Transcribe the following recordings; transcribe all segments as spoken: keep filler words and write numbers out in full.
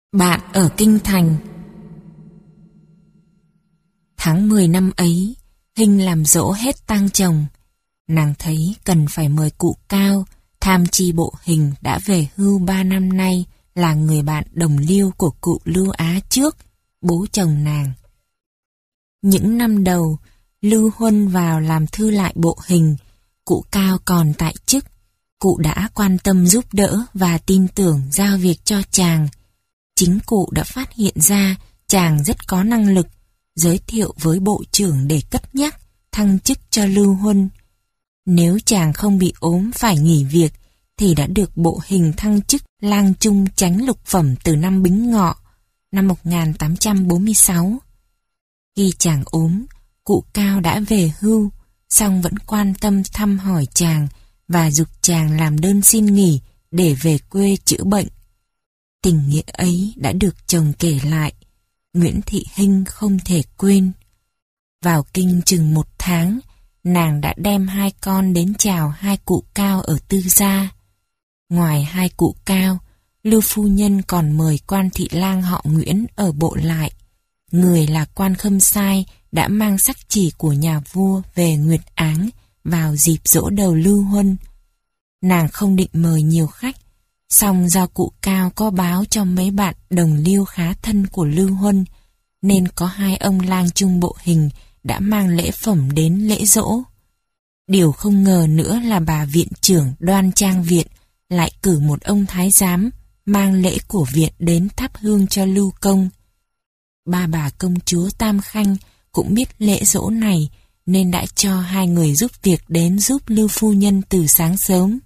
Bạn ở Kinh Thành. Tháng mười năm ấy, Hinh làm dỗ hết tang chồng. Nàng thấy cần phải mời cụ Cao, tham tri bộ Hình đã về hưu ba năm nay, là người bạn đồng liêu của cụ Lưu Á trước, bố chồng nàng. Những năm đầu, Lưu Huân vào làm thư lại bộ Hình, cụ Cao còn tại chức. Cụ đã quan tâm giúp đỡ và tin tưởng giao việc cho chàng. Chính cụ đã phát hiện ra chàng rất có năng lực, giới thiệu với bộ trưởng để cất nhắc, thăng chức cho Lưu Huân. Nếu chàng không bị ốm phải nghỉ việc, thì đã được bộ Hình thăng chức lang trung chánh lục phẩm từ năm Bính Ngọ, năm một nghìn tám trăm bốn mươi sáu. Khi chàng ốm, cụ Cao đã về hưu, song vẫn quan tâm thăm hỏi chàng và giục chàng làm đơn xin nghỉ để về quê chữa bệnh. Tình nghĩa ấy đã được chồng kể lại, Nguyễn Thị Hinh không thể quên. Vào kinh chừng một tháng, nàng đã đem hai con đến chào hai cụ Cao ở Tư Gia. Ngoài hai cụ Cao, Lưu phu nhân còn mời quan thị lang họ Nguyễn ở Bộ Lại, người là quan khâm sai đã mang sắc chỉ của nhà vua về Nguyệt Áng vào dịp giỗ đầu Lưu Huân. Nàng không định mời nhiều khách, song do cụ Cao có báo cho mấy bạn đồng liêu khá thân của Lưu Huân, nên có hai ông lang trung bộ Hình đã mang lễ phẩm đến lễ giỗ. Điều không ngờ nữa là bà viện trưởng Đoan Trang Viện lại cử một ông thái giám mang lễ của viện đến thắp hương cho Lưu Công. Ba bà công chúa Tam Khanh cũng biết lễ giỗ này, nên đã cho hai người giúp việc đến giúp Lưu phu nhân từ sáng sớm.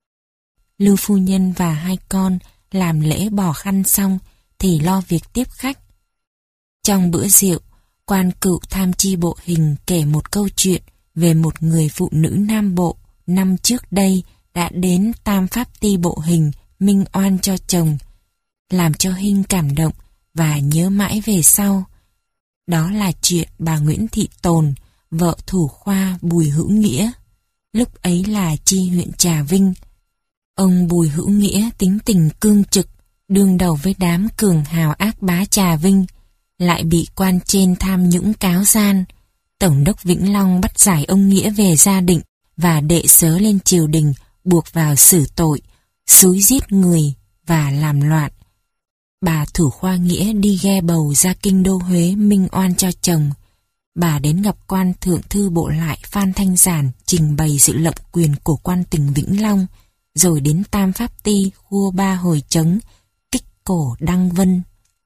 Lưu phu nhân và hai con làm lễ bỏ khăn xong thì lo việc tiếp khách. Trong bữa rượu, quan cựu tham tri bộ Hình kể một câu chuyện về một người phụ nữ Nam Bộ năm trước đây đã đến Tam Pháp Ti bộ Hình minh oan cho chồng, làm cho Hinh cảm động và nhớ mãi về sau. Đó là chuyện bà Nguyễn Thị Tồn, vợ thủ khoa Bùi Hữu Nghĩa, lúc ấy là chi huyện Trà Vinh. Ông Bùi Hữu Nghĩa tính tình cương trực, đương đầu với đám cường hào ác bá Trà Vinh, lại bị quan trên tham nhũng cáo gian. Tổng đốc Vĩnh Long bắt giải ông Nghĩa về gia định và đệ sớ lên triều đình, buộc vào xử tội, xúi giết người và làm loạn. Bà thủ khoa Nghĩa đi ghe bầu ra kinh đô Huế minh oan cho chồng. Bà đến gặp quan thượng thư Bộ Lại Phan Thanh Giản trình bày sự lộng quyền của quan tỉnh Vĩnh Long, rồi đến Tam Pháp Ti khua ba hồi trống, kích cổ Đăng Vân.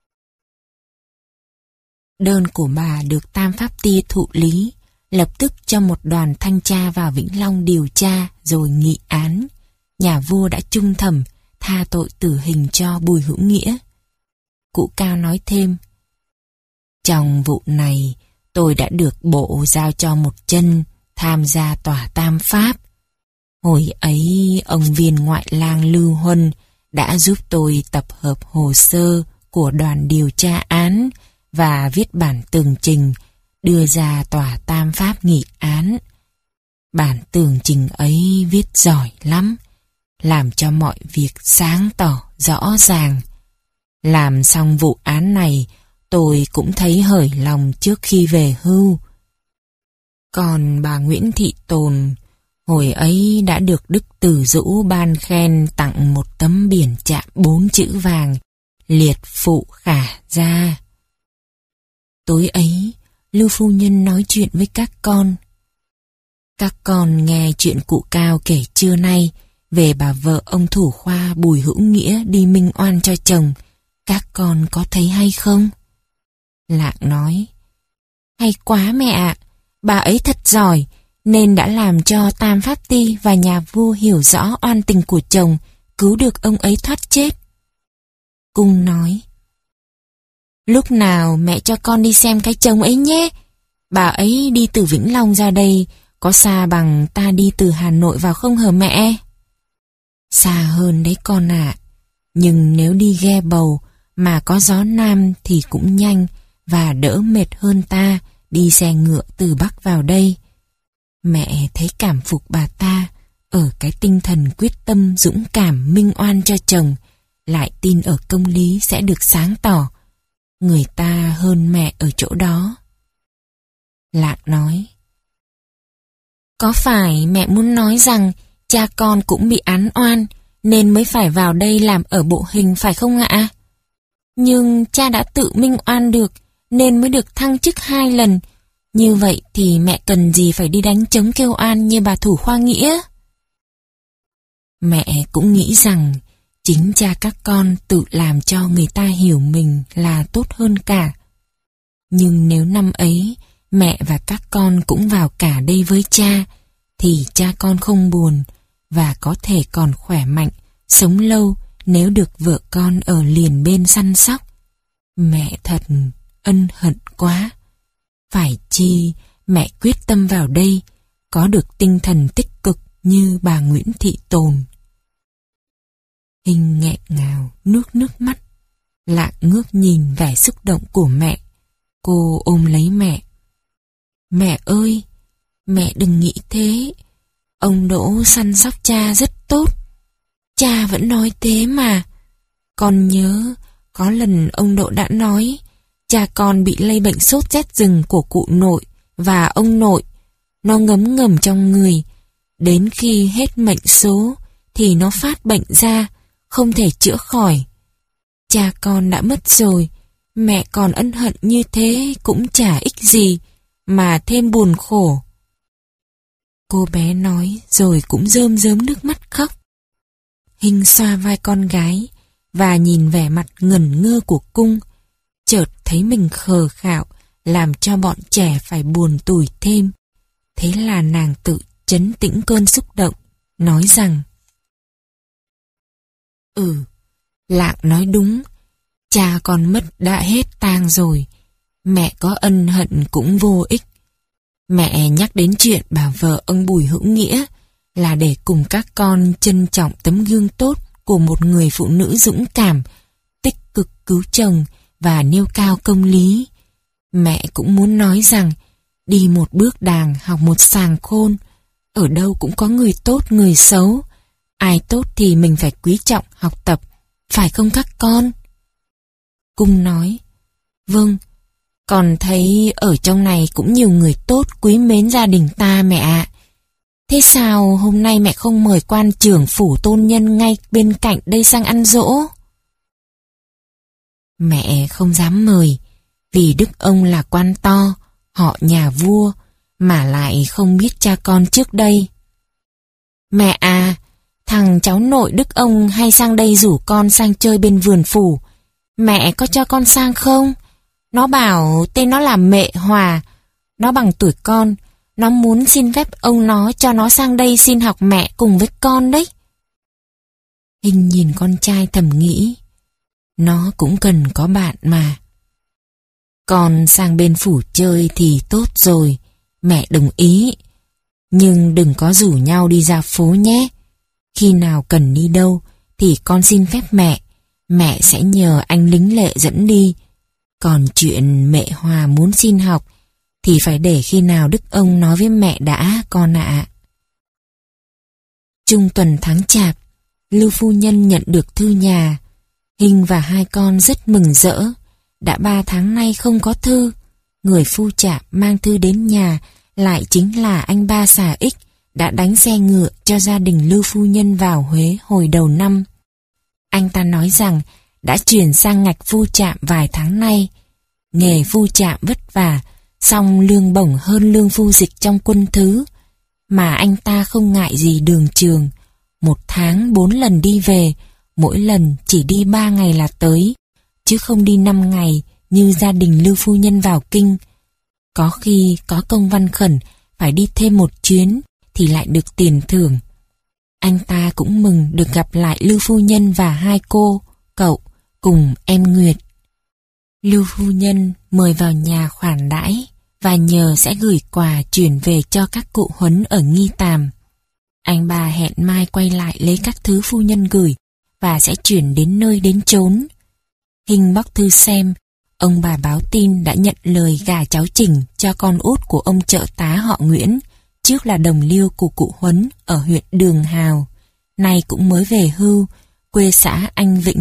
Đơn của bà được Tam Pháp Ti thụ lý, lập tức cho một đoàn thanh tra vào Vĩnh Long điều tra rồi nghị án. Nhà vua đã trung thẩm, tha tội tử hình cho Bùi Hữu Nghĩa. Cụ Cao nói thêm: trong vụ này, tôi đã được bộ giao cho một chân tham gia tòa tam pháp. Hồi ấy, ông viên ngoại lang Lưu Huân đã giúp tôi tập hợp hồ sơ của đoàn điều tra án và viết bản tường trình đưa ra tòa tam pháp nghị án. Bản tường trình ấy viết giỏi lắm, làm cho mọi việc sáng tỏ rõ ràng. Làm xong vụ án này, tôi cũng thấy hởi lòng trước khi về hưu. Còn bà Nguyễn Thị Tồn, hồi ấy đã được Đức Từ Dũ ban khen tặng một tấm biển chạm bốn chữ vàng, liệt phụ khả gia. Tối ấy, Lưu phu nhân nói chuyện với các con. Các con nghe chuyện cụ Cao kể trưa nay về bà vợ ông thủ khoa Bùi Hữu Nghĩa đi minh oan cho chồng. Các con có thấy hay không? Lạng nói: hay quá mẹ ạ, bà ấy thật giỏi, nên đã làm cho Tam Pháp Ti và nhà vua hiểu rõ oan tình của chồng, cứu được ông ấy thoát chết. Cung nói: lúc nào mẹ cho con đi xem cái chồng ấy nhé. Bà ấy đi từ Vĩnh Long ra đây, có xa bằng ta đi từ Hà Nội vào không hả mẹ? Xa hơn đấy con ạ, nhưng nếu đi ghe bầu mà có gió nam thì cũng nhanh và đỡ mệt hơn ta đi xe ngựa từ Bắc vào đây. Mẹ thấy cảm phục bà ta ở cái tinh thần quyết tâm dũng cảm minh oan cho chồng, lại tin ở công lý sẽ được sáng tỏ. Người ta hơn mẹ ở chỗ đó. Lạng nói: Có phải mẹ muốn nói rằng cha con cũng bị án oan nên mới phải vào đây làm ở bộ hình phải không ạ? Nhưng cha đã tự minh oan được nên mới được thăng chức hai lần. Như vậy thì mẹ cần gì phải đi đánh trống kêu oan như bà thủ khoa nghĩa? Mẹ cũng nghĩ rằng chính cha các con tự làm cho người ta hiểu mình là tốt hơn cả. Nhưng nếu năm ấy mẹ và các con cũng vào cả đây với cha, thì cha con không buồn và có thể còn khỏe mạnh, sống lâu nếu được vợ con ở liền bên săn sóc. Mẹ thật ân hận quá. Phải chi mẹ quyết tâm vào đây, có được tinh thần tích cực như bà Nguyễn Thị Tồn. Hình nghẹn ngào nước nước mắt. Lạng ngước nhìn vẻ xúc động của mẹ. Cô ôm lấy mẹ. Mẹ ơi, mẹ đừng nghĩ thế. Ông Đỗ săn sóc cha rất tốt. Cha vẫn nói thế mà. Con nhớ có lần ông Đỗ đã nói cha con bị lây bệnh sốt rét rừng của cụ nội và ông nội. Nó ngấm ngầm trong người. Đến khi hết mệnh số thì nó phát bệnh ra, không thể chữa khỏi. Cha con đã mất rồi, mẹ còn ân hận như thế cũng chả ích gì, mà thêm buồn khổ. Cô bé nói rồi cũng rơm rớm nước mắt khóc. Hình xoa vai con gái và nhìn vẻ mặt ngẩn ngơ của Cung, chợt thấy mình khờ khạo, làm cho bọn trẻ phải buồn tủi thêm. Thế là nàng tự trấn tĩnh cơn xúc động, nói rằng: Ừ, Lạng nói đúng, cha con mất đã hết tang rồi, mẹ có ân hận cũng vô ích. Mẹ nhắc đến chuyện bà vợ ông Bùi Hữu Nghĩa là để cùng các con trân trọng tấm gương tốt của một người phụ nữ dũng cảm, tích cực cứu chồng và nêu cao công lý. Mẹ cũng muốn nói rằng đi một bước đàng học một sàng khôn, ở đâu cũng có người tốt người xấu. Ai tốt thì mình phải quý trọng học tập, phải không các con? Cung nói: Vâng, con thấy ở trong này cũng nhiều người tốt quý mến gia đình ta mẹ ạ. Thế sao hôm nay mẹ không mời quan trưởng phủ tôn nhân ngay bên cạnh đây sang ăn dỗ? Mẹ không dám mời, vì đức ông là quan to, họ nhà vua, mà lại không biết cha con trước đây. Mẹ à, thằng cháu nội đức ông hay sang đây rủ con sang chơi bên vườn phủ. Mẹ có cho con sang không? Nó bảo tên nó là Mệ Hòa. Nó bằng tuổi con. Nó muốn xin phép ông nó cho nó sang đây xin học mẹ cùng với con đấy. Hình nhìn con trai thầm nghĩ, nó cũng cần có bạn mà. Con sang bên phủ chơi thì tốt rồi, mẹ đồng ý. Nhưng đừng có rủ nhau đi ra phố nhé. Khi nào cần đi đâu thì con xin phép mẹ, mẹ sẽ nhờ anh lính lệ dẫn đi. Còn chuyện Mẹ Hòa muốn xin học thì phải để khi nào đức ông nói với mẹ đã, con ạ. Trung tuần tháng Chạp, Lưu phu nhân nhận được thư nhà. Hình và hai con rất mừng rỡ. Đã ba tháng nay không có thư. Người phu trạm mang thư đến nhà lại chính là anh ba xà Ích đã đánh xe ngựa cho gia đình Lưu phu nhân vào Huế hồi đầu năm. Anh ta nói rằng đã chuyển sang ngạch phu trạm vài tháng nay. Nghề phu trạm vất vả, song lương bổng hơn lương phu dịch trong quân thứ. Mà anh ta không ngại gì đường trường. Một tháng bốn lần đi về, mỗi lần chỉ đi ba ngày là tới, chứ không đi năm ngày như gia đình Lưu phu nhân vào kinh. Có khi có công văn khẩn phải đi thêm một chuyến thì lại được tiền thưởng. Anh ta cũng mừng được gặp lại Lưu phu nhân và hai cô, cậu cùng em Nguyệt. Lưu phu nhân mời vào nhà khoản đãi và nhờ sẽ gửi quà chuyển về cho các cụ Huấn ở Nghi Tàm. Anh bà hẹn mai quay lại lấy các thứ phu nhân gửi và sẽ chuyển đến nơi đến chốn. Hình bóc thư xem, ông bà báo tin đã nhận lời gả cháu Trình cho con út của ông trợ tá họ Nguyễn, trước là đồng liêu của cụ Huấn ở huyện Đường Hào, nay cũng mới về hưu, quê xã Anh Vĩnh,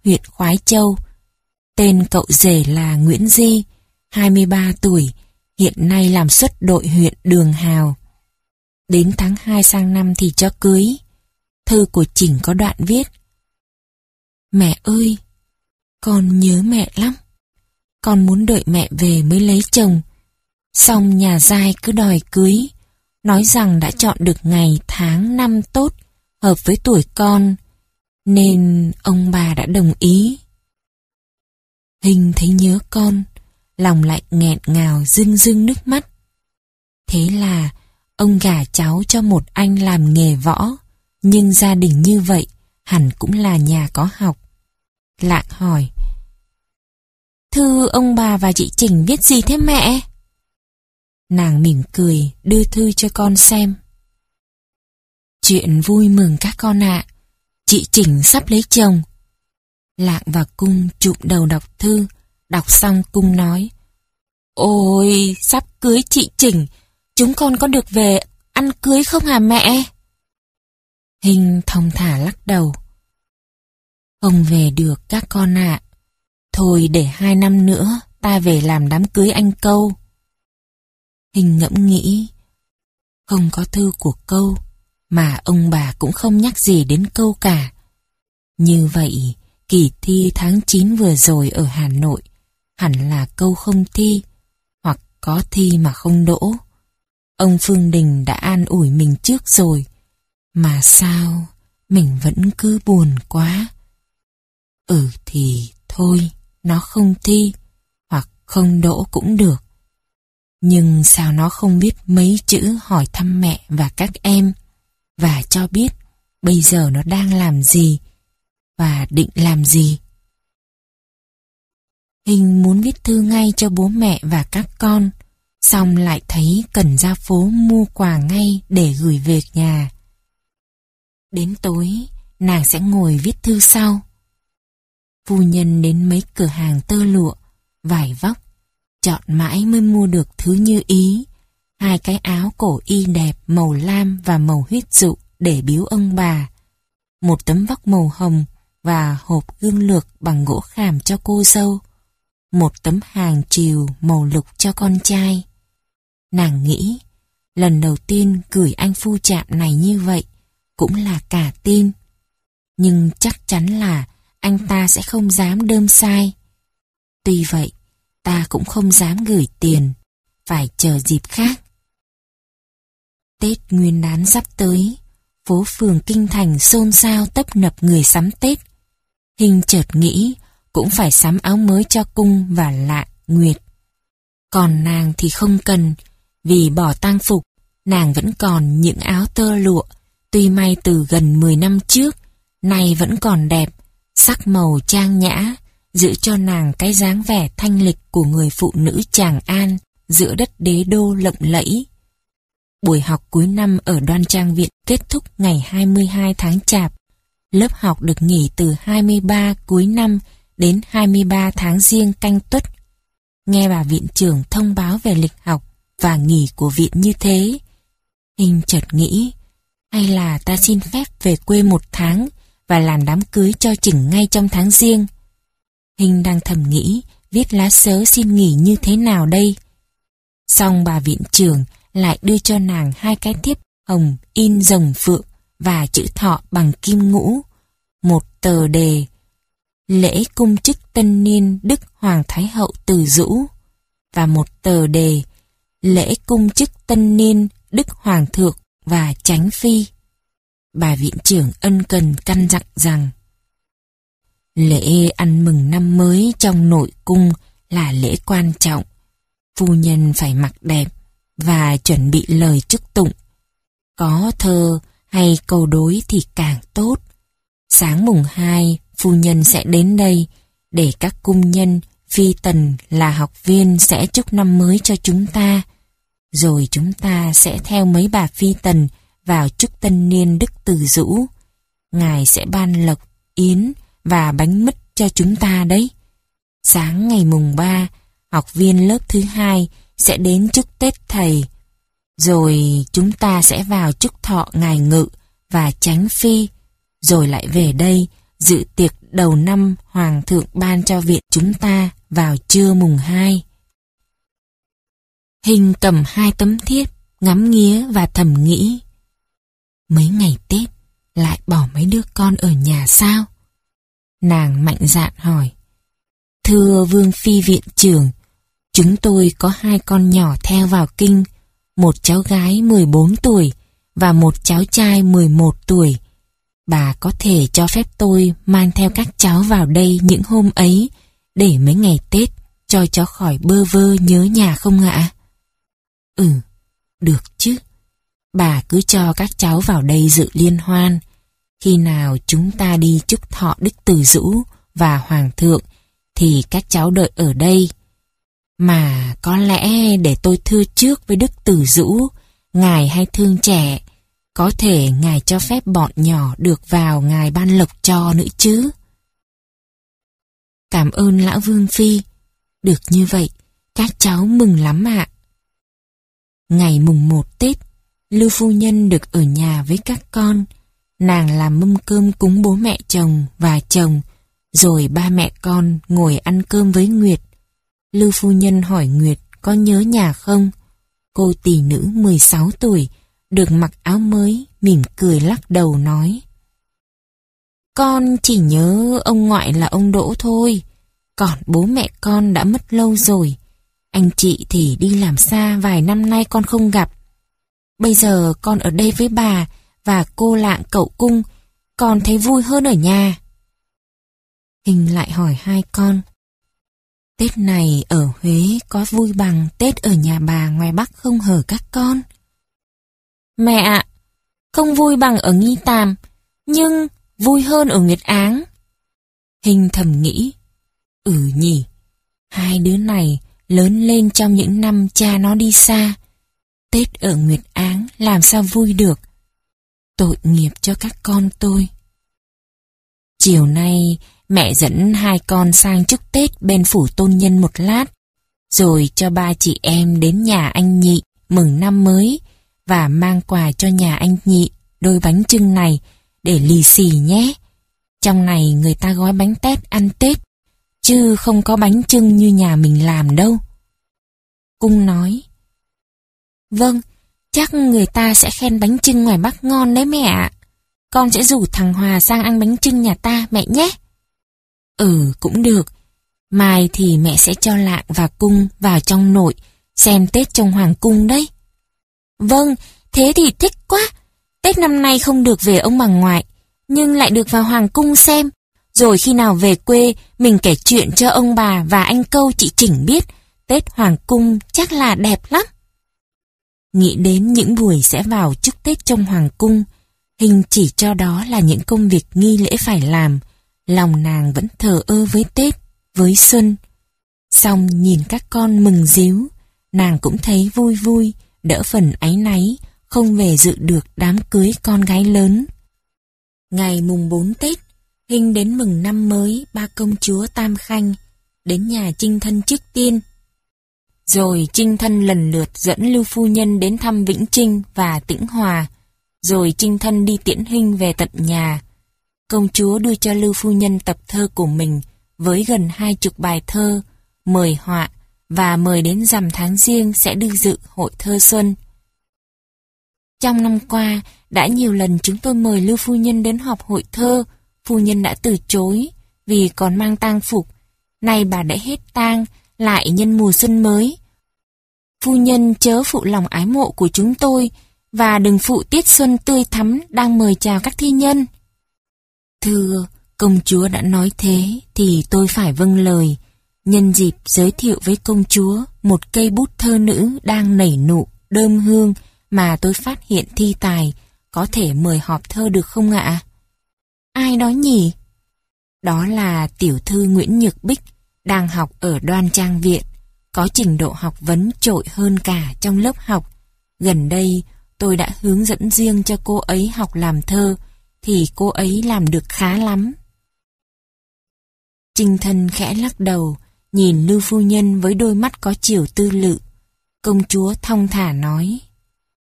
huyện Khoái Châu. Tên cậu rể là Nguyễn Di, hai mươi ba tuổi, hiện nay làm suất đội huyện Đường Hào. Đến tháng hai sang năm thì cho cưới. Thư của Chỉnh có đoạn viết: Mẹ ơi, con nhớ mẹ lắm. Con muốn đợi mẹ về mới lấy chồng. Xong nhà giai cứ đòi cưới, nói rằng đã chọn được ngày tháng năm tốt, hợp với tuổi con, nên ông bà đã đồng ý. Hình thấy nhớ con, lòng lại nghẹn ngào rưng rưng nước mắt. Thế là ông gả cháu cho một anh làm nghề võ, nhưng gia đình như vậy hẳn cũng là nhà có học. Lạng hỏi: Thư ông bà và chị Chỉnh viết gì thế mẹ? Nàng mỉm cười đưa thư cho con xem. Chuyện vui mừng các con ạ, chị Chỉnh sắp lấy chồng. Lạng và Cung chụm đầu đọc thư, đọc xong Cung nói: Ôi, sắp cưới chị Chỉnh, chúng con có được về ăn cưới không hả mẹ? Hình thong thả lắc đầu: Không về được các con ạ. Thôi để hai năm nữa ta về làm đám cưới anh Câu. Hình ngẫm nghĩ, không có thư của Câu, mà ông bà cũng không nhắc gì đến Câu cả. Như vậy, kỳ thi tháng chín vừa rồi ở Hà Nội hẳn là Câu không thi, hoặc có thi mà không đỗ. Ông Phương Đình đã an ủi mình trước rồi, mà sao mình vẫn cứ buồn quá. Ừ thì thôi, nó không thi, hoặc không đỗ cũng được. Nhưng sao nó không biết mấy chữ hỏi thăm mẹ và các em, và cho biết bây giờ nó đang làm gì, và định làm gì. Hình muốn viết thư ngay cho bố mẹ và các con, xong lại thấy cần ra phố mua quà ngay để gửi về nhà. Đến tối, nàng sẽ ngồi viết thư sau. Phu nhân đến mấy cửa hàng tơ lụa, vải vóc, chọn mãi mới mua được thứ như ý. Hai cái áo cổ y đẹp màu lam và màu huyết dụ để biếu ông bà. Một tấm vóc màu hồng và hộp gương lược bằng gỗ khảm cho cô dâu. Một tấm hàng triều màu lục cho con trai. Nàng nghĩ, lần đầu tiên gửi anh phu trạm này như vậy cũng là cả tin. Nhưng chắc chắn là anh ta sẽ không dám đơm sai. Tuy vậy, ta cũng không dám gửi tiền, phải chờ dịp khác. Tết Nguyên đán sắp tới, phố phường kinh thành xôn xao tấp nập người sắm Tết. Hình chợt nghĩ cũng phải sắm áo mới cho Cung và Lạng, Nguyệt. Còn nàng thì không cần, vì bỏ tang phục, nàng vẫn còn những áo tơ lụa, tuy may từ gần mười năm trước, nay vẫn còn đẹp, sắc màu trang nhã, giữ cho nàng cái dáng vẻ thanh lịch của người phụ nữ Tràng An giữa đất đế đô lộng lẫy. Buổi học cuối năm ở Đoan Trang Viện kết thúc ngày hai mươi hai tháng Chạp. Lớp học được nghỉ từ hai mươi ba cuối năm đến hai mươi ba tháng Giêng Canh Tuất. Nghe bà viện trưởng thông báo về lịch học và nghỉ của viện như thế, Hình chợt nghĩ, hay là ta xin phép về quê một tháng và làm đám cưới cho Chỉnh ngay trong tháng Giêng. Hình đang thầm nghĩ viết lá sớ xin nghỉ như thế nào đây. Xong bà viện trưởng lại đưa cho nàng hai cái thiếp hồng in rồng phượng và chữ thọ bằng kim ngũ, một tờ đề lễ cung chức tân niên Đức Hoàng Thái Hậu Từ Dũ và một tờ đề lễ cung chức tân niên Đức Hoàng Thượng và Chánh Phi. Bà viện trưởng ân cần căn dặn rằng lễ ăn mừng năm mới trong nội cung là lễ quan trọng. Phu nhân phải mặc đẹp và chuẩn bị lời chúc tụng. Có thơ hay câu đối thì càng tốt. Sáng mùng hai, phu nhân sẽ đến đây để các cung nhân, phi tần là học viên sẽ chúc năm mới cho chúng ta. Rồi chúng ta sẽ theo mấy bà phi tần vào chúc tân niên Đức Từ Dũ. Ngài sẽ ban lộc, yến và bánh mứt cho chúng ta đấy. Sáng ngày mùng ba, học viên lớp thứ hai sẽ đến chúc Tết thầy. Rồi chúng ta sẽ vào chúc thọ ngài Ngự và Chánh Phi. Rồi lại về đây dự tiệc đầu năm Hoàng thượng ban cho viện chúng ta vào trưa mùng hai. Hình cầm hai tấm thiếp, ngắm nghía và thầm nghĩ. Mấy ngày Tết, lại bỏ mấy đứa con ở nhà sao? Nàng mạnh dạn hỏi. Thưa Vương Phi Viện Trưởng, chúng tôi có hai con nhỏ theo vào kinh, một cháu gái mười bốn tuổi và một cháu trai mười một tuổi. Bà có thể cho phép tôi mang theo các cháu vào đây những hôm ấy để mấy ngày Tết cho cháu khỏi bơ vơ nhớ nhà không ạ? Ừ, được chứ. Bà cứ cho các cháu vào đây dự liên hoan. Khi nào chúng ta đi chúc thọ Đức Từ Dũ và Hoàng thượng thì các cháu đợi ở đây. Mà có lẽ để tôi thưa trước với Đức Từ Dũ, ngài hay thương trẻ, có thể ngài cho phép bọn nhỏ được vào ngài ban lộc cho nữa chứ. Cảm ơn lão Vương Phi. Được như vậy, các cháu mừng lắm ạ. Ngày mùng một Tết, Lưu phu nhân được ở nhà với các con. Nàng làm mâm cơm cúng bố mẹ chồng và chồng, rồi ba mẹ con ngồi ăn cơm với Nguyệt. Lưu phu nhân hỏi Nguyệt có nhớ nhà không? Cô tỷ nữ mười sáu tuổi, được mặc áo mới, mỉm cười lắc đầu nói. Con chỉ nhớ ông ngoại là ông Đỗ thôi, còn bố mẹ con đã mất lâu rồi. Anh chị thì đi làm xa vài năm nay con không gặp. Bây giờ con ở đây với bà và cô Lạng cậu Cung, con thấy vui hơn ở nhà. Hình lại hỏi hai con. Tết này ở Huế có vui bằng Tết ở nhà bà ngoài Bắc không hở các con? Mẹ ạ, không vui bằng ở Nghi Tàm, nhưng vui hơn ở Nguyệt Áng. Hình thầm nghĩ. Ừ nhỉ, hai đứa này lớn lên trong những năm cha nó đi xa. Tết ở Nguyệt Áng làm sao vui được. Tội nghiệp cho các con tôi. Chiều nay mẹ dẫn hai con sang chúc Tết bên phủ tôn nhân một lát, rồi cho ba chị em đến nhà anh Nhị mừng năm mới và mang quà cho nhà anh Nhị đôi bánh chưng này để lì xì nhé. Trong này người ta gói bánh tét ăn Tết, chứ không có bánh chưng như nhà mình làm đâu. Cung nói. Vâng, chắc người ta sẽ khen bánh chưng ngoài Bắc ngon đấy mẹ ạ. Con sẽ rủ thằng Hòa sang ăn bánh chưng nhà ta mẹ nhé. Ừ, cũng được. Mai thì mẹ sẽ cho Lạng và Cung vào trong nội xem Tết trong Hoàng cung đấy. Vâng, thế thì thích quá. Tết năm nay không được về ông bà ngoại, nhưng lại được vào Hoàng cung xem. Rồi khi nào về quê, mình kể chuyện cho ông bà và anh Câu chị Chỉnh biết. Tết Hoàng cung chắc là đẹp lắm. Nghĩ đến những buổi sẽ vào chúc Tết trong Hoàng cung, Hình chỉ cho đó là những công việc nghi lễ phải làm. Lòng nàng vẫn thờ ơ với Tết, với Xuân. Xong nhìn các con mừng ríu, nàng cũng thấy vui vui, đỡ phần áy náy, không về dự được đám cưới con gái lớn. Ngày mùng bốn Tết, Hình đến mừng năm mới ba công chúa Tam Khanh, đến nhà Trinh Thân trước tiên. Rồi Trinh Thân lần lượt dẫn Lưu phu nhân đến thăm Vĩnh Trinh và Tĩnh Hòa, rồi Trinh Thân đi tiễn Hình về tận nhà. Công chúa đưa cho Lưu phu nhân tập thơ của mình với gần hai chục bài thơ, mời họa và mời đến rằm tháng Giêng sẽ đưa dự hội thơ xuân. Trong năm qua, đã nhiều lần chúng tôi mời Lưu phu nhân đến họp hội thơ, phu nhân đã từ chối vì còn mang tang phục. Nay bà đã hết tang, lại nhân mùa xuân mới. Phu nhân chớ phụ lòng ái mộ của chúng tôi và đừng phụ tiết xuân tươi thắm đang mời chào các thi nhân. Thưa, công chúa đã nói thế thì tôi phải vâng lời. Nhân dịp giới thiệu với công chúa một cây bút thơ nữ đang nảy nụ, đơm hương mà tôi phát hiện thi tài, có thể mời họp thơ được không ạ? Ai đó nhỉ? Đó là tiểu thư Nguyễn Nhược Bích, đang học ở Đoan Trang Viện, có trình độ học vấn trội hơn cả trong lớp học. Gần đây tôi đã hướng dẫn riêng cho cô ấy học làm thơ, thì cô ấy làm được khá lắm. Trinh Thân khẽ lắc đầu, nhìn Lưu phu nhân với đôi mắt có chiều tư lự. Công chúa thong thả nói.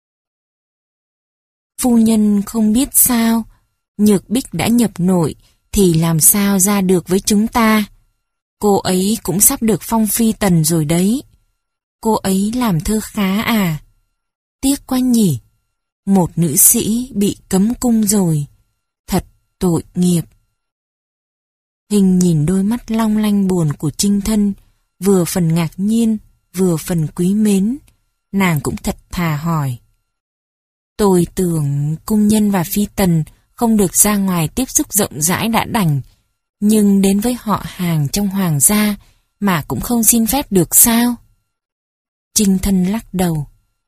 Phu nhân không biết sao, Nhược Bích đã nhập nội, thì làm sao ra được với chúng ta? Cô ấy cũng sắp được phong phi tần rồi đấy. Cô ấy làm thơ khá à? Tiếc quá nhỉ. Một nữ sĩ bị cấm cung rồi. Thật tội nghiệp. Hình nhìn đôi mắt long lanh buồn của Trinh Thân, vừa phần ngạc nhiên, vừa phần quý mến. Nàng cũng thật thà hỏi. Tôi tưởng cung nhân và phi tần không được ra ngoài tiếp xúc rộng rãi đã đành, nhưng đến với họ hàng trong hoàng gia mà cũng không xin phép được sao? Trinh Thân lắc đầu.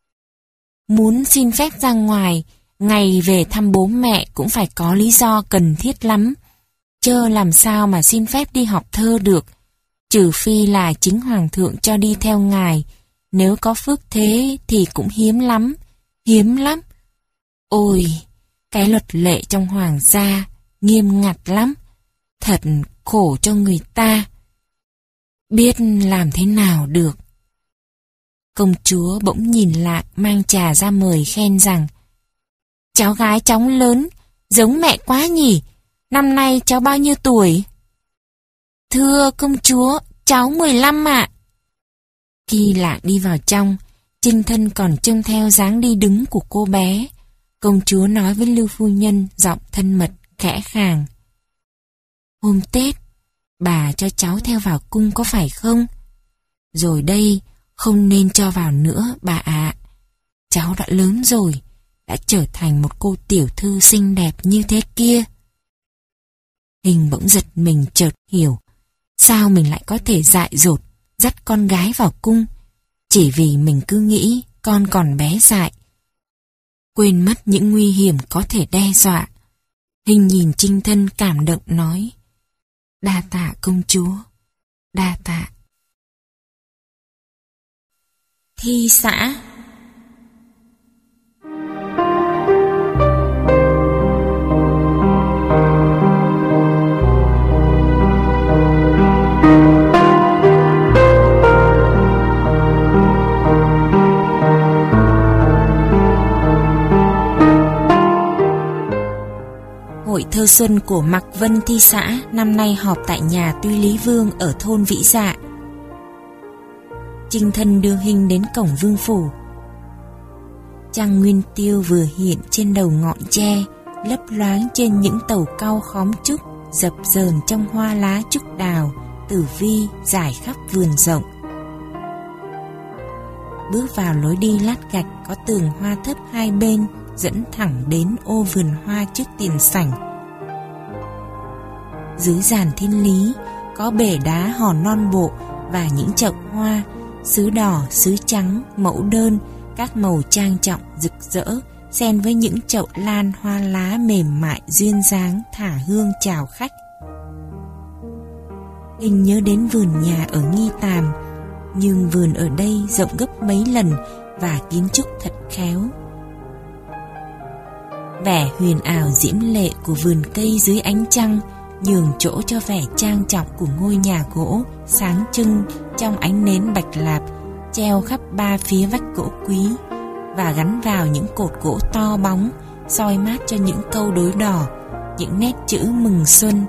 Muốn xin phép ra ngoài, ngày về thăm bố mẹ cũng phải có lý do cần thiết lắm. Chớ làm sao mà xin phép đi học thơ được, trừ phi là chính hoàng thượng cho đi theo ngài. Nếu có phước thế thì cũng hiếm lắm, hiếm lắm. Ôi, cái luật lệ trong hoàng gia nghiêm ngặt lắm, thật khổ cho người ta. Biết làm thế nào được. Công chúa bỗng nhìn Lạc mang trà ra mời khen rằng: Cháu gái cháu lớn, giống mẹ quá nhỉ, năm nay cháu bao nhiêu tuổi? Thưa công chúa, cháu mười lăm ạ. Khi Lạc đi vào trong, Trinh Thân còn trông theo dáng đi đứng của cô bé. Công chúa nói với Lưu phu nhân giọng thân mật, khẽ khàng. Hôm Tết, bà cho cháu theo vào cung có phải không? Rồi đây, không nên cho vào nữa bà ạ. Cháu đã lớn rồi, đã trở thành một cô tiểu thư xinh đẹp như thế kia. Hình bỗng giật mình chợt hiểu, sao mình lại có thể dại dột dắt con gái vào cung, chỉ vì mình cứ nghĩ con còn bé dại, quên mất những nguy hiểm có thể đe dọa. Hình nhìn Trinh Thân cảm động nói: Đa tạ công chúa, đa tạ. Thi xã. Hội thơ xuân của Mạc Vân Thi xã năm nay họp tại nhà Tuy Lý Vương ở thôn Vĩ Dạ. Trinh Thân đưa Hình đến cổng vương phủ. Trăng nguyên tiêu vừa hiện trên đầu ngọn tre, lấp loáng trên những tàu cau khóm trúc, dập dờn trong hoa lá trúc đào, tử vi rải khắp vườn rộng. Bước vào lối đi lát gạch có tường hoa thấp hai bên, dẫn thẳng đến ô vườn hoa trước tiền sảnh. Dưới giàn thiên lý có bể đá hòn non bộ và những chậu hoa, sứ đỏ, sứ trắng, mẫu đơn, các màu trang trọng rực rỡ, xen với những chậu lan hoa lá mềm mại duyên dáng thả hương chào khách. Hình nhớ đến vườn nhà ở Nghi Tàm, nhưng vườn ở đây rộng gấp mấy lần và kiến trúc thật khéo. Vẻ huyền ảo diễm lệ của vườn cây dưới ánh trăng nhường chỗ cho vẻ trang trọng của ngôi nhà gỗ sáng trưng trong ánh nến bạch lạp treo khắp ba phía vách gỗ quý và gắn vào những cột gỗ to bóng soi mát cho những câu đối đỏ, những nét chữ mừng xuân.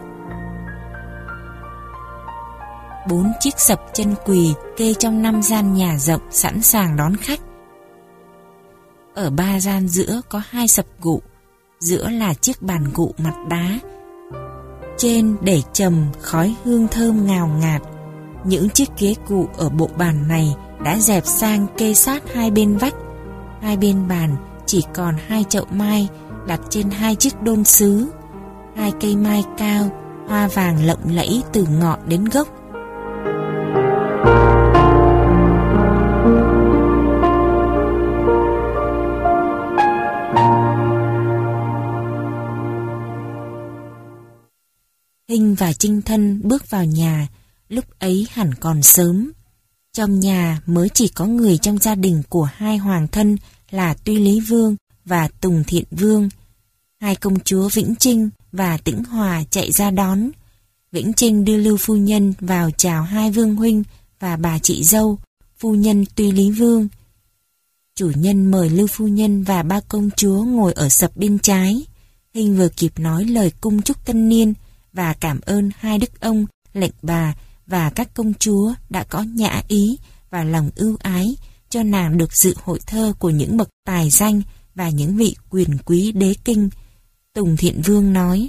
Bốn chiếc sập chân quỳ kê trong năm gian nhà rộng sẵn sàng đón khách. Ở ba gian giữa có hai sập gụ, giữa là chiếc bàn gụ mặt đá, trên để trầm khói hương thơm ngào ngạt. Những chiếc ghế cụ ở bộ bàn này đã dẹp sang kê sát hai bên vách. Hai bên bàn chỉ còn hai chậu mai đặt trên hai chiếc đôn sứ, hai cây mai cao, hoa vàng lộng lẫy từ ngọn đến gốc. Hình và Trinh Thân bước vào nhà, lúc ấy hẳn còn sớm. Trong nhà mới chỉ có người trong gia đình của hai hoàng thân là Tuy Lý Vương và Tùng Thiện Vương. Hai công chúa Vĩnh Trinh và Tĩnh Hòa chạy ra đón. Vĩnh Trinh đưa Lưu phu nhân vào chào hai vương huynh và bà chị dâu, phu nhân Tuy Lý Vương. Chủ nhân mời Lưu phu nhân và ba công chúa ngồi ở sập bên trái. Hình vừa kịp nói lời cung chúc tân niên và cảm ơn hai đức ông, lệnh bà và các công chúa đã có nhã ý và lòng ưu ái cho nàng được dự hội thơ của những bậc tài danh và những vị quyền quý đế kinh. Tùng Thiện Vương nói: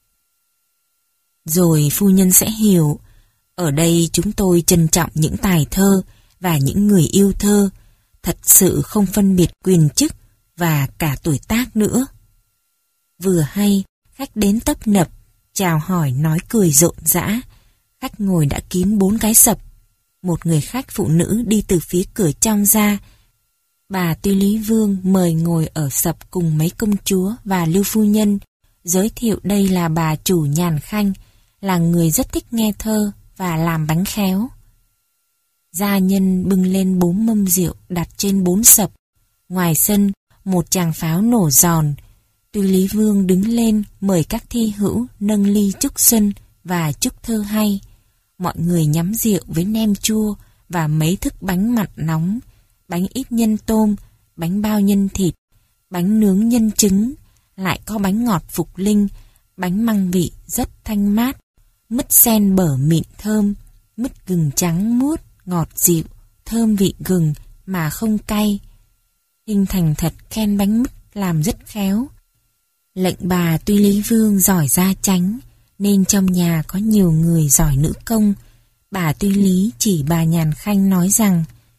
Rồi phu nhân sẽ hiểu, ở đây chúng tôi trân trọng những tài thơ và những người yêu thơ, thật sự không phân biệt quyền chức và cả tuổi tác nữa. Vừa hay, khách đến tấp nập, chào hỏi nói cười rộn rã. Khách ngồi đã kín bốn cái sập. Một người khách phụ nữ đi từ phía cửa trong ra. Bà Tuy Lý Vương mời ngồi ở sập cùng mấy công chúa và Lưu phu nhân, giới thiệu đây là bà chủ Nhàn Khanh, là người rất thích nghe thơ và làm bánh khéo. Gia nhân bưng lên bốn mâm rượu đặt trên bốn sập. Ngoài sân, một tràng pháo nổ giòn. Tuy Lý Vương đứng lên mời các thi hữu nâng ly chúc xuân và chúc thơ hay. Mọi người nhắm rượu với nem chua và mấy thức bánh mặn nóng, bánh ít nhân tôm, bánh bao nhân thịt, bánh nướng nhân trứng, lại có bánh ngọt Phục Linh, bánh măng vị rất thanh mát, mứt sen bở mịn thơm, mứt gừng trắng muốt, ngọt dịu, thơm vị gừng mà không cay. Hình thành thật khen bánh mứt làm rất khéo. Lệnh bà Tuy Lý Vương giỏi gia chánh, nên trong nhà có nhiều người giỏi nữ công. Bà Tuy Lý chỉ bà Nhàn Khanh nói rằng: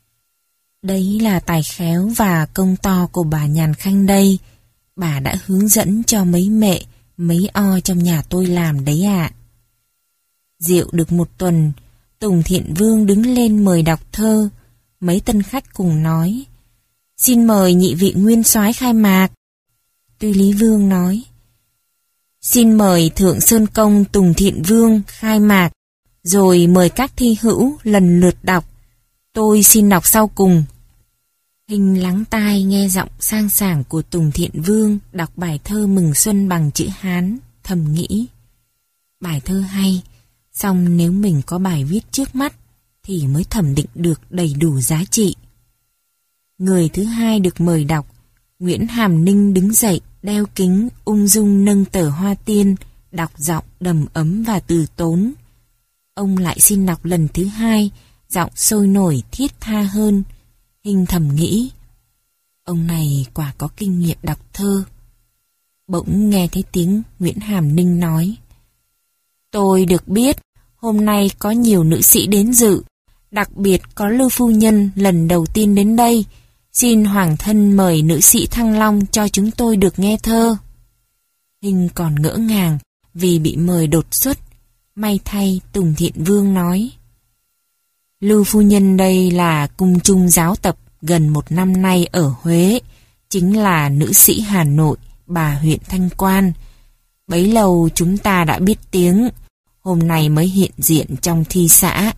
Đấy là tài khéo và công to của bà Nhàn Khanh đây. Bà đã hướng dẫn cho mấy mẹ, mấy o trong nhà tôi làm đấy ạ. Rượu được một tuần, Tùng Thiện Vương đứng lên mời đọc thơ. Mấy tân khách cùng nói: Xin mời nhị vị nguyên soái khai mạc. Tuy Lý Vương nói: Xin mời Thượng Sơn Công Tùng Thiện Vương khai mạc, rồi mời các thi hữu lần lượt đọc. Tôi xin đọc sau cùng. Hình lắng tai nghe giọng sang sảng của Tùng Thiện Vương đọc bài thơ mừng xuân bằng chữ Hán, thầm nghĩ: Bài thơ hay, song nếu mình có bài viết trước mắt thì mới thẩm định được đầy đủ giá trị. Người thứ hai được mời đọc, Nguyễn Hàm Ninh đứng dậy, đeo kính, ung dung nâng tờ Hoa Tiên, đọc giọng đầm ấm và từ tốn. Ông lại xin đọc lần thứ hai, giọng sôi nổi thiết tha hơn. Hình thầm nghĩ: Ông này quả có kinh nghiệm đọc thơ. Bỗng nghe thấy tiếng Nguyễn Hàm Ninh nói: Tôi được biết hôm nay có nhiều nữ sĩ đến dự, đặc biệt có Lưu phu nhân lần đầu tiên đến đây. Xin Hoàng thân mời nữ sĩ Thăng Long cho chúng tôi được nghe thơ. Hình còn ngỡ ngàng vì bị mời đột xuất. May thay Tùng Thiện Vương nói: Lưu phu nhân đây là cung trung giáo tập gần một năm nay ở Huế, chính là nữ sĩ Hà Nội, bà huyện Thanh Quan. Bấy lâu chúng ta đã biết tiếng, hôm nay mới hiện diện trong thi xã.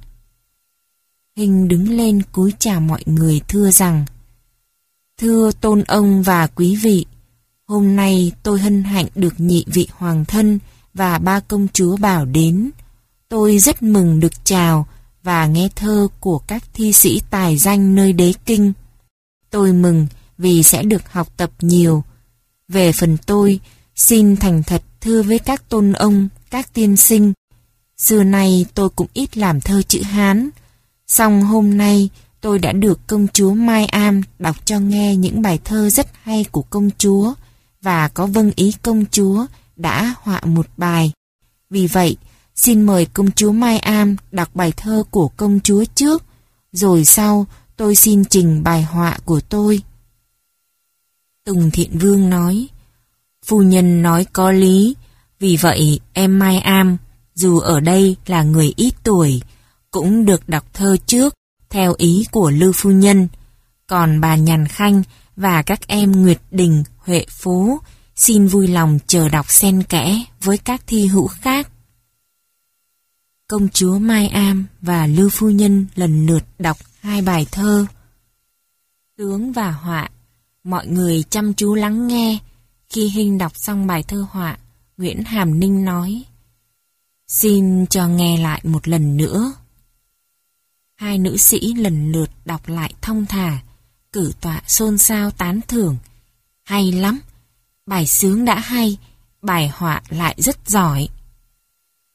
Hình đứng lên cúi chào mọi người thưa rằng: Thưa tôn ông và quý vị, hôm nay tôi hân hạnh được nhị vị hoàng thân và ba công chúa bảo đến. Tôi rất mừng được chào và nghe thơ của các thi sĩ tài danh nơi đế kinh. Tôi mừng vì sẽ được học tập nhiều. Về phần tôi, xin thành thật thưa với các tôn ông, các tiên sinh. Xưa nay tôi cũng ít làm thơ chữ Hán, song hôm nay tôi đã được công chúa Mai Am đọc cho nghe những bài thơ rất hay của công chúa và có vâng ý công chúa đã họa một bài. Vì vậy, xin mời công chúa Mai Am đọc bài thơ của công chúa trước, rồi sau tôi xin trình bài họa của tôi. Tùng Thiện Vương nói: Phu nhân nói có lý, vì vậy em Mai Am, dù ở đây là người ít tuổi, cũng được đọc thơ trước, theo ý của Lưu phu nhân. Còn bà Nhàn Khanh và các em Nguyệt Đình, Huệ Phú xin vui lòng chờ đọc xen kẽ với các thi hữu khác. Công chúa Mai Am và Lưu phu nhân lần lượt đọc hai bài thơ. Tướng và họa, mọi người chăm chú lắng nghe. Khi Hinh đọc xong bài thơ họa, Nguyễn Hàm Ninh nói: Xin cho nghe lại một lần nữa. Hai nữ sĩ lần lượt đọc lại thong thả, cử tọa xôn xao tán thưởng. Hay lắm, bài sướng đã hay, bài họa lại rất giỏi.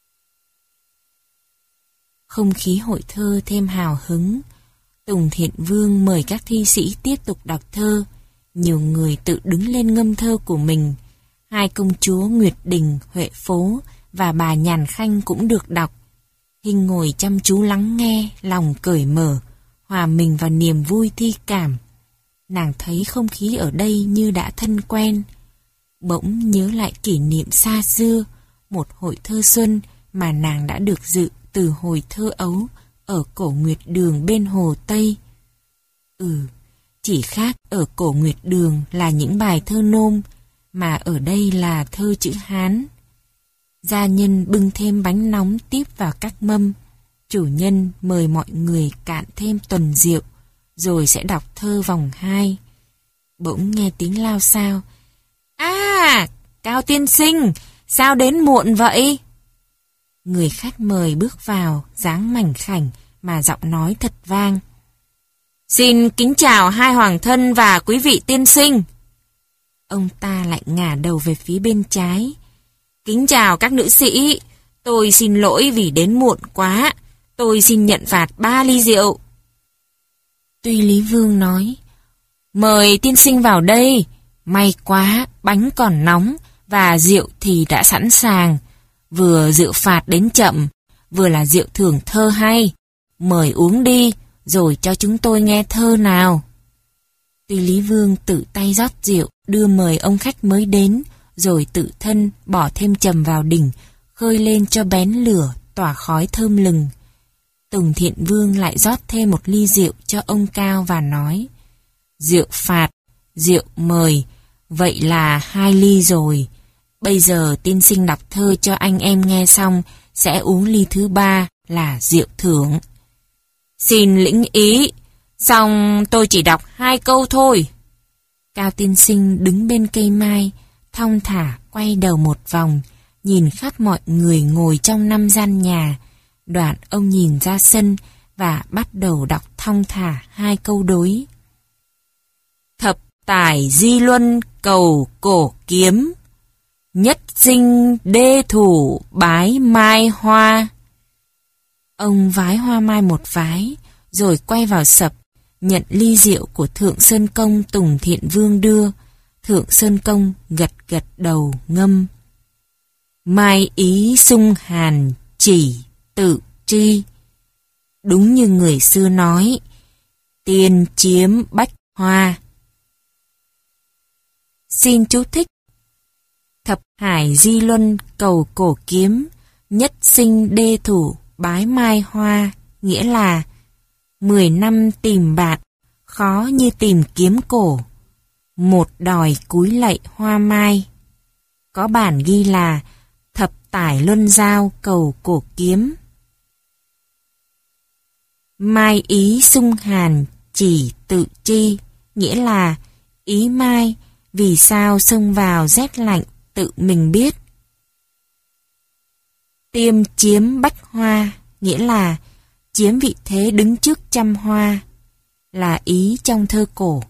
không khí hội thơ thêm hào hứng. Tùng Thiện Vương mời các thi sĩ tiếp tục đọc thơ. Nhiều người tự đứng lên ngâm thơ của mình. Hai công chúa Nguyệt Đình, Huệ Phố và bà Nhàn Khanh cũng được đọc. Hinh ngồi chăm chú lắng nghe, lòng cởi mở, hòa mình vào niềm vui thi cảm. Nàng thấy không khí ở đây như đã thân quen. Bỗng nhớ lại kỷ niệm xa xưa, một hội thơ xuân mà nàng đã được dự từ hồi thơ ấu ở Cổ Nguyệt Đường bên Hồ Tây. Ừ, chỉ khác ở Cổ Nguyệt Đường là những bài thơ nôm, mà ở đây là thơ chữ Hán. Gia nhân bưng thêm bánh nóng tiếp vào các mâm. Chủ nhân mời mọi người cạn thêm tuần rượu, rồi sẽ đọc thơ vòng hai. Bỗng nghe tiếng lao xao. À, Cao tiên sinh, sao đến muộn vậy? Người khách mời bước vào, dáng mảnh khảnh mà giọng nói thật vang. Xin kính chào hai hoàng thân và quý vị tiên sinh. Ông ta lại ngả đầu về phía bên trái. Kính chào các nữ sĩ, tôi xin lỗi vì đến muộn quá, tôi xin nhận phạt ba ly rượu. Tuy Lý Vương nói, mời tiên sinh vào đây, may quá, bánh còn nóng và rượu thì đã sẵn sàng, vừa rượu phạt đến chậm, vừa là rượu thưởng thơ hay, mời uống đi, rồi cho chúng tôi nghe thơ nào. Tuy Lý Vương tự tay rót rượu, đưa mời ông khách mới đến, rồi tự thân bỏ thêm trầm vào đỉnh, khơi lên cho bén lửa, tỏa khói thơm lừng. Tùng Thiện Vương lại rót thêm một ly rượu cho ông Cao và nói, rượu phạt, rượu mời, vậy là hai ly rồi. Bây giờ tiên sinh đọc thơ cho anh em nghe xong, sẽ uống ly thứ ba là rượu thưởng. Xin lĩnh ý, xong tôi chỉ đọc hai câu thôi. Cao tiên sinh đứng bên cây mai, thong thả quay đầu một vòng, nhìn khắp mọi người ngồi trong năm gian nhà. Đoạn ông nhìn ra sân và bắt đầu đọc thong thả hai câu đối. Thập tải di luân cầu cổ kiếm, nhất sinh đê thủ bái mai hoa. Ông vái hoa mai một vái, rồi quay vào sập, nhận ly rượu của Thượng Sơn Công Tùng Thiện Vương đưa. Thượng Sơn Công gật gật đầu ngâm. Mai ý sung hàn chỉ tự tri. Đúng như người xưa nói, tiên chiếm bách hoa. Xin chú thích. Thập hải di luân cầu cổ kiếm, nhất sinh đê thủ bái mai hoa, nghĩa là mười năm tìm bạn, khó như tìm kiếm cổ, một đòi cúi lạy hoa mai. Có bản ghi là thập tải luân giao cầu cổ kiếm. Mai ý sung hàn chỉ tự tri, nghĩa là ý mai vì sao xông vào rét lạnh tự mình biết. Tiêm chiếm bách hoa, nghĩa là chiếm vị thế đứng trước trăm hoa, là ý trong thơ cổ.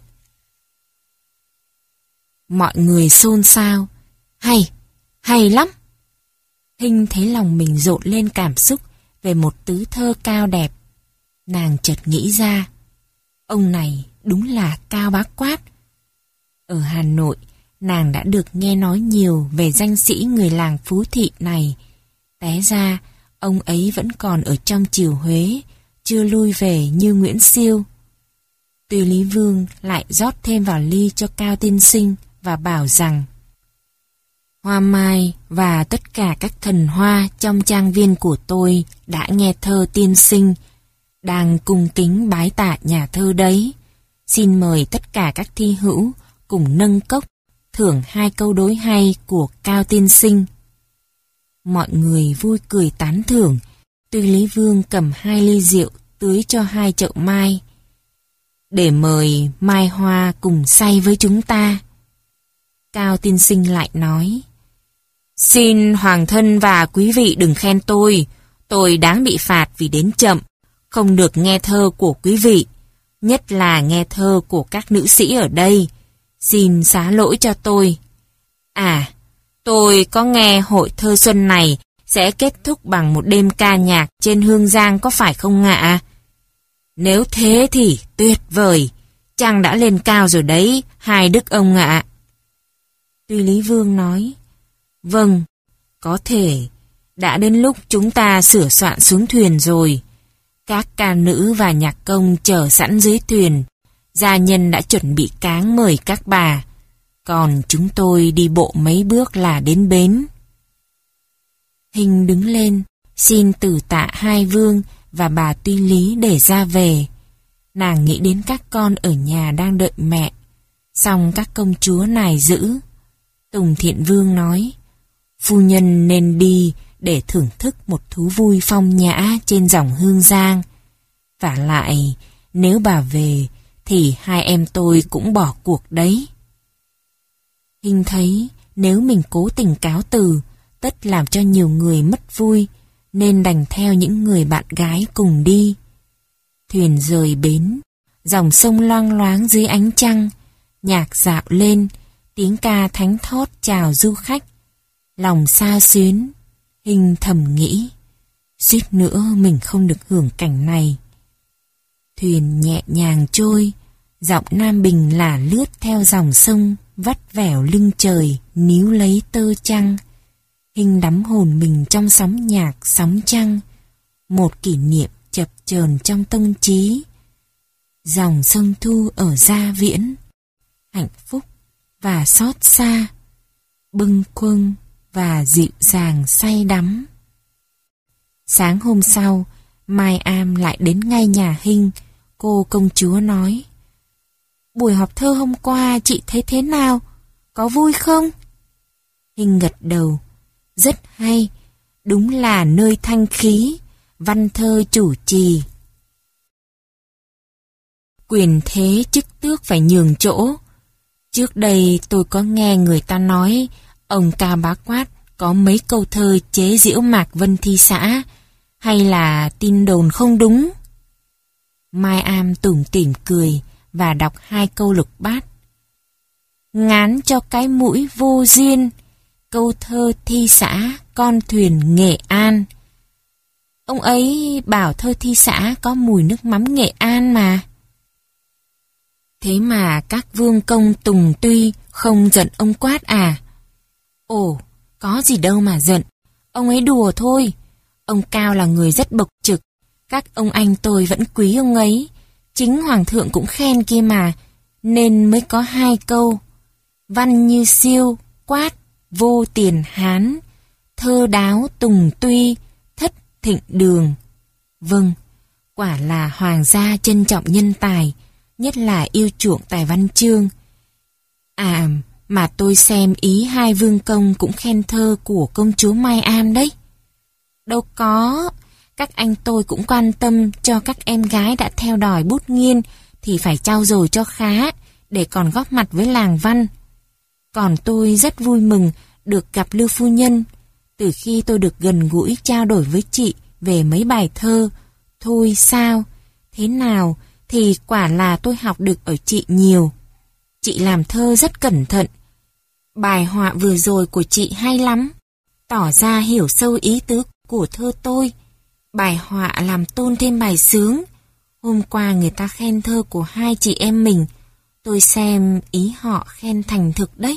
Mọi người xôn xao. Hay, hay lắm. Hinh thấy lòng mình rộn lên cảm xúc về một tứ thơ cao đẹp. Nàng chợt nghĩ ra, ông này đúng là Cao Bá Quát. Ở Hà Nội, nàng đã được nghe nói nhiều về danh sĩ người làng Phú Thị này. Té ra, ông ấy vẫn còn ở trong triều Huế, chưa lui về như Nguyễn Siêu. Tuy Lý Vương lại rót thêm vào ly cho Cao tiên sinh và bảo rằng hoa mai và tất cả các thần hoa trong trang viên của tôi đã nghe thơ tiên sinh, đang cung kính bái tạ nhà thơ đấy. Xin mời tất cả các thi hữu cùng nâng cốc, thưởng hai câu đối hay của Cao tiên sinh. Mọi người vui cười tán thưởng. Tuy Lý Vương cầm hai ly rượu tưới cho hai chậu mai, để mời mai hoa cùng say với chúng ta. Cao tiên sinh lại nói, xin hoàng thân và quý vị đừng khen tôi, tôi đáng bị phạt vì đến chậm, không được nghe thơ của quý vị, nhất là nghe thơ của các nữ sĩ ở đây. Xin xá lỗi cho tôi. À, tôi có nghe hội thơ xuân này sẽ kết thúc bằng một đêm ca nhạc trên Hương Giang có phải không ạ? Nếu thế thì tuyệt vời, chàng đã lên cao rồi đấy, hai đức ông ạ. Tuy Lý Vương nói, vâng, có thể, đã đến lúc chúng ta sửa soạn xuống thuyền rồi. Các ca nữ và nhạc công chờ sẵn dưới thuyền, gia nhân đã chuẩn bị cáng mời các bà, còn chúng tôi đi bộ mấy bước là đến bến. Hình đứng lên, xin từ tạ hai vương và bà Tuy Lý để ra về. Nàng nghĩ đến các con ở nhà đang đợi mẹ, song các công chúa nài giữ. Tùng Thiện Vương nói, phu nhân nên đi để thưởng thức một thú vui phong nhã trên dòng Hương Giang. Vả lại, nếu bà về thì hai em tôi cũng bỏ cuộc đấy. Hình thấy nếu mình cố tình cáo từ, tất làm cho nhiều người mất vui, nên đành theo những người bạn gái cùng đi. Thuyền rời bến, dòng sông loang loáng dưới ánh trăng, nhạc dạo lên, tiếng ca thánh thót chào du khách. Lòng xao xuyến, Hình thầm nghĩ, suýt nữa mình không được hưởng cảnh này. Thuyền nhẹ nhàng trôi, giọng Nam Bình là lướt theo dòng sông, vắt vẻo lưng trời, níu lấy tơ trăng. Hình đắm hồn mình trong sóng nhạc, sóng trăng, một kỷ niệm chập chờn trong tâm trí. Dòng sông Thu ở Gia Viễn, hạnh phúc và xót xa, bâng khuâng và dịu dàng say đắm. Sáng hôm sau, Mai Am lại đến ngay nhà Hình. Cô công chúa nói, buổi họp thơ hôm qua chị thấy thế nào? Có vui không? Hình gật đầu, rất hay, đúng là nơi thanh khí, văn thơ chủ trì. Quyền thế chức tước phải nhường chỗ. Trước đây tôi có nghe người ta nói ông Cao Bá Quát có mấy câu thơ chế giễu Mạc Vân Thi xã, hay là tin đồn không đúng? Mai Am tủm tỉm cười và đọc hai câu lục bát. Ngán cho cái mũi vô duyên, câu thơ Thi xã con thuyền Nghệ An. Ông ấy bảo thơ Thi xã có mùi nước mắm Nghệ An mà. Thế mà các vương công Tùng Tuy không giận ông Quát à? Ồ, có gì đâu mà giận, ông ấy đùa thôi. Ông Cao là người rất bộc trực, các ông anh tôi vẫn quý ông ấy, chính hoàng thượng cũng khen kia mà, nên mới có hai câu. Văn như siêu, Quát, vô tiền Hán, thơ đáo Tùng Tuy, thất thịnh đường. Vâng, quả là hoàng gia trân trọng nhân tài, nhất là yêu chuộng tài văn chương. À, mà tôi xem ý hai vương công cũng khen thơ của công chúa Mai Am đấy. Đâu có, các anh tôi cũng quan tâm cho các em gái đã theo đòi bút nghiên thì phải trau dồi cho khá, để còn góp mặt với làng văn. Còn tôi rất vui mừng được gặp Lưu phu nhân, từ khi tôi được gần gũi trao đổi với chị về mấy bài thơ. Thôi sao, thế nào thì quả là tôi học được ở chị nhiều. Chị làm thơ rất cẩn thận. Bài họa vừa rồi của chị hay lắm, tỏ ra hiểu sâu ý tứ của thơ tôi. Bài họa làm tôn thêm bài sướng. Hôm qua người ta khen thơ của hai chị em mình, tôi xem ý họ khen thành thực đấy.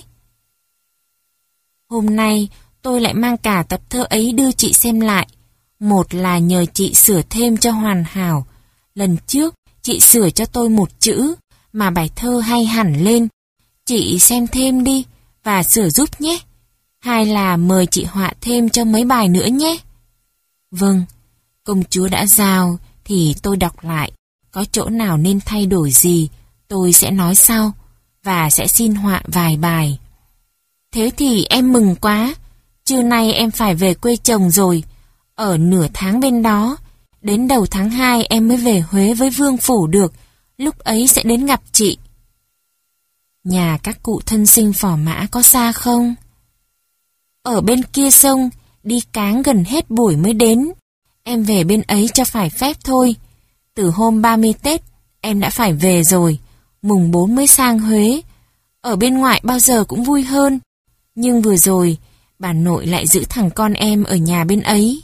Hôm nay tôi lại mang cả tập thơ ấy đưa chị xem lại. Một là nhờ chị sửa thêm cho hoàn hảo. Lần trước chị sửa cho tôi một chữ mà bài thơ hay hẳn lên. Chị xem thêm đi và sửa giúp nhé. Hai là mời chị họa thêm cho mấy bài nữa nhé. Vâng, công chúa đã giao thì tôi đọc lại. Có chỗ nào nên thay đổi gì tôi sẽ nói sau, và sẽ xin họa vài bài. Thế thì em mừng quá. Trưa nay em phải về quê chồng rồi. Ở nửa tháng bên đó. Đến đầu tháng hai em mới về Huế với vương phủ được. Lúc ấy sẽ đến gặp chị. Nhà các cụ thân sinh Phò Mã có xa không? Ở bên kia sông, đi cáng gần hết buổi mới đến. Em về bên ấy cho phải phép thôi. Từ hôm ba mươi Tết, em đã phải về rồi. Mùng bốn mới sang Huế. Ở bên ngoại bao giờ cũng vui hơn. Nhưng vừa rồi, bà nội lại giữ thằng con em ở nhà bên ấy?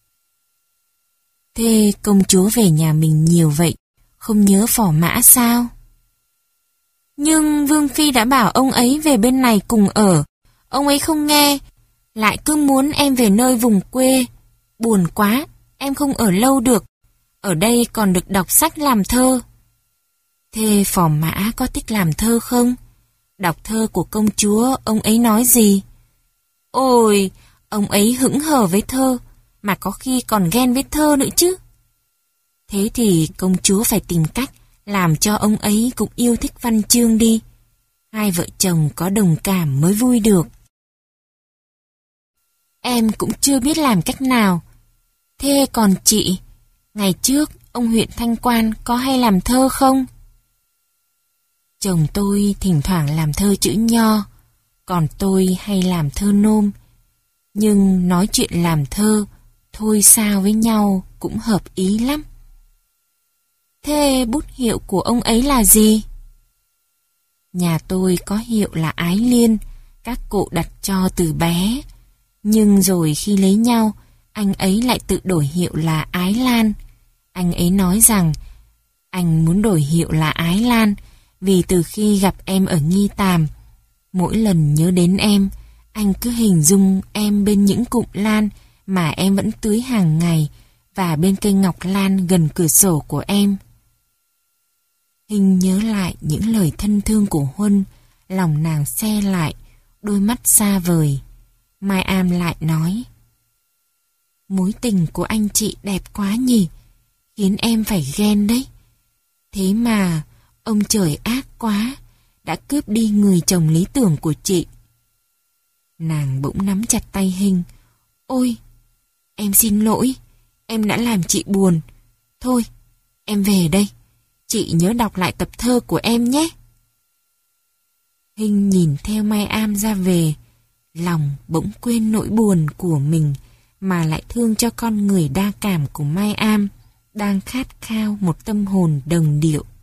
Thế công chúa về nhà mình nhiều vậy, không nhớ Phò Mã sao? Nhưng Vương Phi đã bảo ông ấy về bên này cùng ở. Ông ấy không nghe, lại cứ muốn em về nơi vùng quê. Buồn quá, em không ở lâu được. Ở đây còn được đọc sách làm thơ. Thế Phò Mã có thích làm thơ không? Đọc thơ của công chúa, ông ấy nói gì? Ôi, ông ấy hững hờ với thơ, mà có khi còn ghen với thơ nữa chứ. Thế thì công chúa phải tìm cách làm cho ông ấy cũng yêu thích văn chương đi. Hai vợ chồng có đồng cảm mới vui được. Em cũng chưa biết làm cách nào. Thế còn chị, ngày trước ông huyện Thanh Quan có hay làm thơ không? Chồng tôi thỉnh thoảng làm thơ chữ nho, còn tôi hay làm thơ nôm. Nhưng nói chuyện làm thơ, thôi sao với nhau cũng hợp ý lắm. Thế bút hiệu của ông ấy là gì? Nhà tôi có hiệu là Ái Liên, các cụ đặt cho từ bé. Nhưng rồi khi lấy nhau, anh ấy lại tự đổi hiệu là Ái Lan. Anh ấy nói rằng anh muốn đổi hiệu là Ái Lan vì từ khi gặp em ở Nghi Tàm, mỗi lần nhớ đến em, anh cứ hình dung em bên những cụm lan mà em vẫn tưới hàng ngày và bên cây ngọc lan gần cửa sổ của em. Hình nhớ lại những lời thân thương của Huân, lòng nàng se lại, đôi mắt xa vời. Mai Am lại nói: mối tình của anh chị đẹp quá nhỉ, khiến em phải ghen đấy. Thế mà ông trời ác quá, đã cướp đi người chồng lý tưởng của chị. Nàng bỗng nắm chặt tay Hinh. Ôi, em xin lỗi, em đã làm chị buồn. Thôi, em về đây, chị nhớ đọc lại tập thơ của em nhé. Hinh nhìn theo Mai Am ra về, lòng bỗng quên nỗi buồn của mình mà lại thương cho con người đa cảm của Mai Am, đang khát khao một tâm hồn đồng điệu.